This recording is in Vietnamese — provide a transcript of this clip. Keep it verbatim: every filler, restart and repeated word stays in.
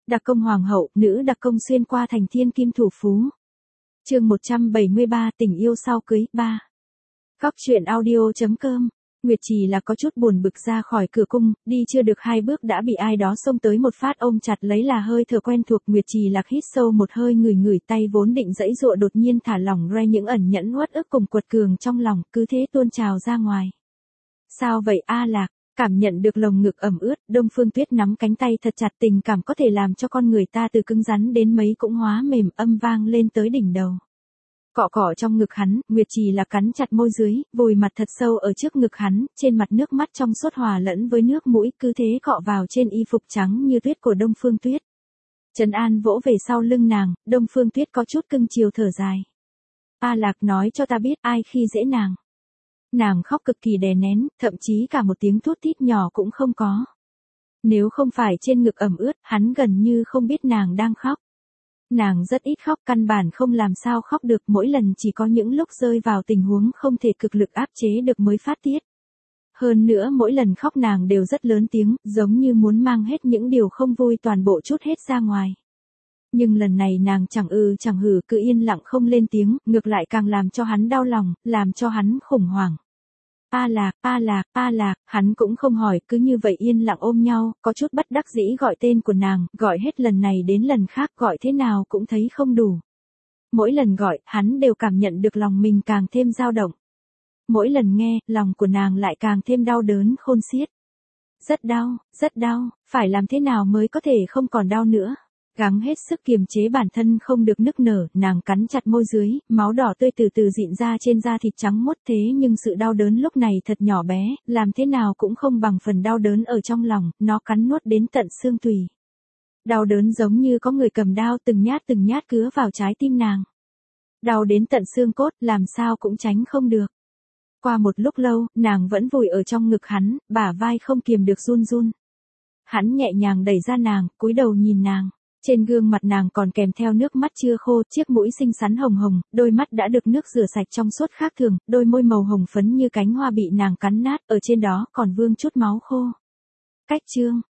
Đặc công hoàng hậu, nữ đặc công xuyên qua thành thiên kim thủ phú. Chương một trăm bảy mươi ba tình yêu sau cưới, ba. Góc truyện audio chấm com. Nguyệt Trì là có chút buồn bực ra khỏi cửa cung, đi chưa được hai bước đã bị ai đó xông tới một phát ôm chặt lấy là hơi thở quen thuộc. Nguyệt Trì Lạc hít sâu một hơi, ngửi ngửi, tay vốn định giãy giụa đột nhiên thả lỏng ra, những ẩn nhẫn uất ức cùng quật cường trong lòng cứ thế tuôn trào ra ngoài. Sao vậy A Lạc? Cảm nhận được lồng ngực ẩm ướt, Đông Phương Tuyết nắm cánh tay thật chặt, tình cảm có thể làm cho con người ta từ cứng rắn đến mấy cũng hóa mềm, âm vang lên tới đỉnh đầu. Cọ cọ trong ngực hắn, Nguyệt Trì là cắn chặt môi dưới, vùi mặt thật sâu ở trước ngực hắn, trên mặt nước mắt trong suốt hòa lẫn với nước mũi, cứ thế cọ vào trên y phục trắng như tuyết của Đông Phương Tuyết. Trấn An vỗ về sau lưng nàng, Đông Phương Tuyết có chút cưng chiều thở dài. A Lạc, nói cho ta biết ai khi dễ nàng. Nàng khóc cực kỳ đè nén, thậm chí cả một tiếng thút thít nhỏ cũng không có. Nếu không phải trên ngực ẩm ướt, hắn gần như không biết nàng đang khóc. Nàng rất ít khóc, căn bản không làm sao khóc được, mỗi lần chỉ có những lúc rơi vào tình huống không thể cực lực áp chế được mới phát tiết. Hơn nữa mỗi lần khóc nàng đều rất lớn tiếng, giống như muốn mang hết những điều không vui toàn bộ trút hết ra ngoài. Nhưng lần này nàng chẳng ư chẳng hử, cứ yên lặng không lên tiếng, ngược lại càng làm cho hắn đau lòng, làm cho hắn khủng hoảng. A Lạc, A Lạc, A Lạc, hắn cũng không hỏi, cứ như vậy yên lặng ôm nhau, có chút bất đắc dĩ gọi tên của nàng, gọi hết lần này đến lần khác, gọi thế nào cũng thấy không đủ. Mỗi lần gọi, hắn đều cảm nhận được lòng mình càng thêm dao động. Mỗi lần nghe, lòng của nàng lại càng thêm đau đớn khôn xiết. Rất đau, rất đau, phải làm thế nào mới có thể không còn đau nữa. Gắng hết sức kiềm chế bản thân không được nức nở, nàng cắn chặt môi dưới, máu đỏ tươi từ từ dịn ra trên da thịt trắng muốt, thế nhưng sự đau đớn lúc này thật nhỏ bé, làm thế nào cũng không bằng phần đau đớn ở trong lòng, nó cắn nuốt đến tận xương tủy. Đau đớn giống như có người cầm đao từng nhát từng nhát cứa vào trái tim nàng. Đau đến tận xương cốt, làm sao cũng tránh không được. Qua một lúc lâu, nàng vẫn vùi ở trong ngực hắn, bả vai không kiềm được run run. Hắn nhẹ nhàng đẩy ra nàng, cúi đầu nhìn nàng. Trên gương mặt nàng còn kèm theo nước mắt chưa khô, chiếc mũi xinh xắn hồng hồng, đôi mắt đã được nước rửa sạch trong suốt khác thường, đôi môi màu hồng phấn như cánh hoa bị nàng cắn nát, ở trên đó còn vương chút máu khô. Cách chương,